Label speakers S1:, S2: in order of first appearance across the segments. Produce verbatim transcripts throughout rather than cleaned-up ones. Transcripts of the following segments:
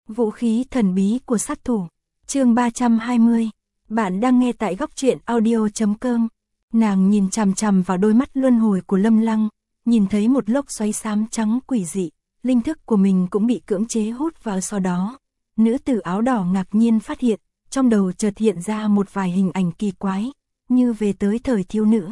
S1: Vũ khí thần bí của sát thủ. Chương ba trăm hai mươi. Bạn đang nghe tại góc truyện audio chấm com. Nàng nhìn chằm chằm vào đôi mắt luân hồi của Lâm Lăng, nhìn thấy một lốc xoáy xám trắng quỷ dị, linh thức của mình cũng bị cưỡng chế hút vào sau đó. Nữ tử áo đỏ ngạc nhiên phát hiện, trong đầu chợt hiện ra một vài hình ảnh kỳ quái, như về tới thời thiếu nữ.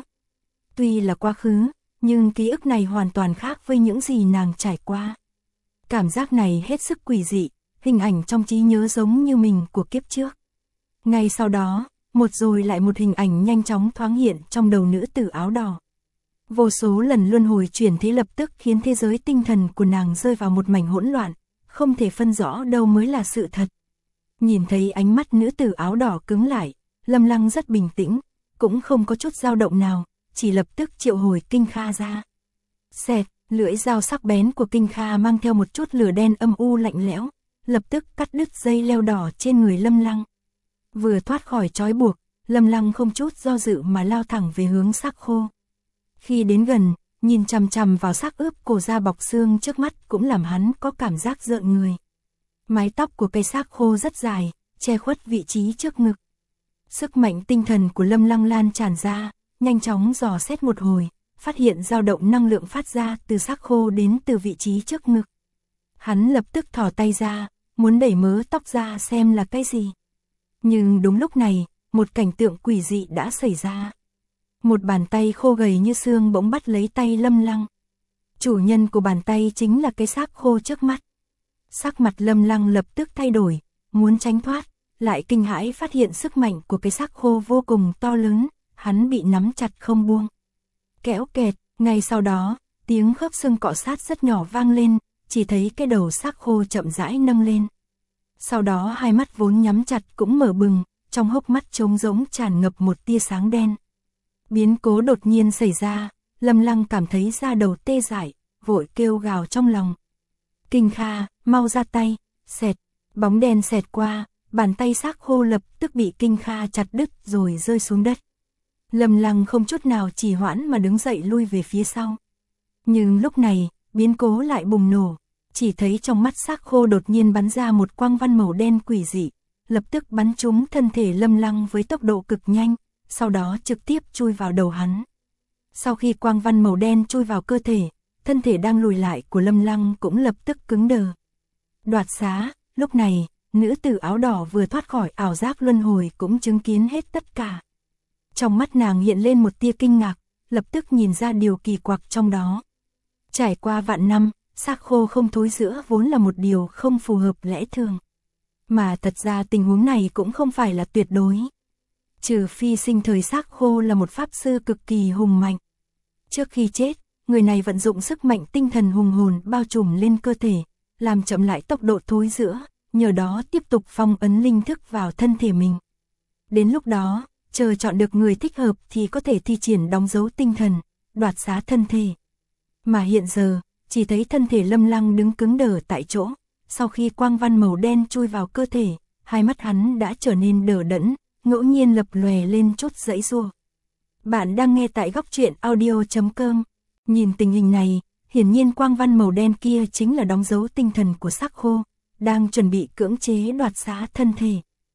S1: Tuy là quá khứ, nhưng ký ức này hoàn toàn khác với những gì nàng trải qua. Cảm giác này hết sức quỷ dị, hình ảnh trong trí nhớ giống như mình của kiếp trước. Ngay sau đó, một rồi lại một hình ảnh nhanh chóng thoáng hiện trong đầu nữ tử áo đỏ. Vô số lần luân hồi chuyển thế lập tức khiến thế giới tinh thần của nàng rơi vào một mảnh hỗn loạn, không thể phân rõ đâu mới là sự thật. Nhìn thấy ánh mắt nữ tử áo đỏ cứng lại, Lâm Lăng rất bình tĩnh, cũng không có chút dao động nào, chỉ lập tức triệu hồi Kinh Kha ra. Xẹt, lưỡi dao sắc bén của Kinh Kha mang theo một chút lửa đen âm u lạnh lẽo, lập tức cắt đứt dây leo đỏ trên người Lâm Lăng. Vừa thoát khỏi trói buộc, Lâm Lăng không chút do dự mà lao thẳng về hướng xác khô. Khi đến gần, nhìn chằm chằm vào xác ướp cổ da bọc xương trước mắt cũng làm hắn có cảm giác rợn người. Mái tóc của cây xác khô rất dài, che khuất vị trí trước ngực. Sức mạnh tinh thần của Lâm Lăng lan tràn ra, nhanh chóng dò xét một hồi, phát hiện dao động năng lượng phát ra từ xác khô đến từ vị trí trước ngực. Hắn lập tức thò tay ra, muốn đẩy mớ tóc ra xem là cái gì. Nhưng đúng lúc này, một cảnh tượng quỷ dị đã xảy ra. Một bàn tay khô gầy như xương bỗng bắt lấy tay Lâm Lăng. Chủ nhân của bàn tay chính là cái xác khô trước mắt. Sắc mặt Lâm Lăng lập tức thay đổi, muốn tránh thoát, lại kinh hãi phát hiện sức mạnh của cái xác khô vô cùng to lớn, hắn bị nắm chặt không buông. Kéo kẹt, ngay sau đó, tiếng khớp xương cọ sát rất nhỏ vang lên, chỉ thấy cái đầu xác khô chậm rãi nâng lên. Sau đó hai mắt vốn nhắm chặt cũng mở bừng, trong hốc mắt trống rỗng tràn ngập một tia sáng đen. Biến cố đột nhiên xảy ra, Lâm Lăng cảm thấy da đầu tê dại, vội kêu gào trong lòng. Kinh Kha, mau ra tay, xẹt, bóng đen xẹt qua, bàn tay xác khô lập tức bị Kinh Kha chặt đứt rồi rơi xuống đất. Lâm Lăng không chút nào trì hoãn mà đứng dậy lui về phía sau. Nhưng lúc này, biến cố lại bùng nổ, chỉ thấy trong mắt xác khô đột nhiên bắn ra một quang văn màu đen quỷ dị, lập tức bắn trúng thân thể Lâm Lăng với tốc độ cực nhanh, sau đó trực tiếp chui vào đầu hắn. Sau khi quang văn màu đen chui vào cơ thể, thân thể đang lùi lại của Lâm Lăng cũng lập tức cứng đờ. Đoạt xá, lúc này, nữ tử áo đỏ vừa thoát khỏi ảo giác luân hồi cũng chứng kiến hết tất cả. Trong mắt nàng hiện lên một tia kinh ngạc, lập tức nhìn ra điều kỳ quặc trong đó. Trải qua vạn năm, xác khô không thối rữa vốn là một điều không phù hợp lẽ thường. Mà thật ra tình huống này cũng không phải là tuyệt đối. Trừ phi sinh thời xác khô là một pháp sư cực kỳ hùng mạnh. Trước khi chết, người này vận dụng sức mạnh tinh thần hùng hồn bao trùm lên cơ thể, làm chậm lại tốc độ thối rữa, nhờ đó tiếp tục phong ấn linh thức vào thân thể mình. Đến lúc đó, chờ chọn được người thích hợp thì có thể thi triển đóng dấu tinh thần, đoạt xá thân thể. Mà hiện giờ, chỉ thấy thân thể Lâm Lăng đứng cứng đờ tại chỗ, sau khi quang văn màu đen chui vào cơ thể, hai mắt hắn đã trở nên đờ đẫn, ngẫu nhiên lập lòe lên chút giãy giụa. Bạn đang nghe tại góc truyện audio chấm com. Nhìn tình hình này, hiển nhiên quang văn màu đen kia chính là đóng dấu tinh thần của xác khô, đang chuẩn bị cưỡng chế đoạt xá thân thể.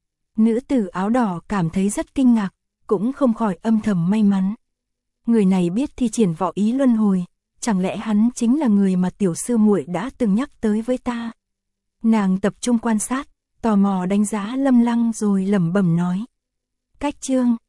S1: Nữ tử áo đỏ cảm thấy rất kinh ngạc, cũng không khỏi âm thầm may mắn. Người này biết thi triển võ ý luân hồi, chẳng lẽ hắn chính là người mà tiểu sư muội đã từng nhắc tới với ta? Nàng tập trung quan sát, tò mò đánh giá Lâm Lăng rồi lẩm bẩm nói. Cách chương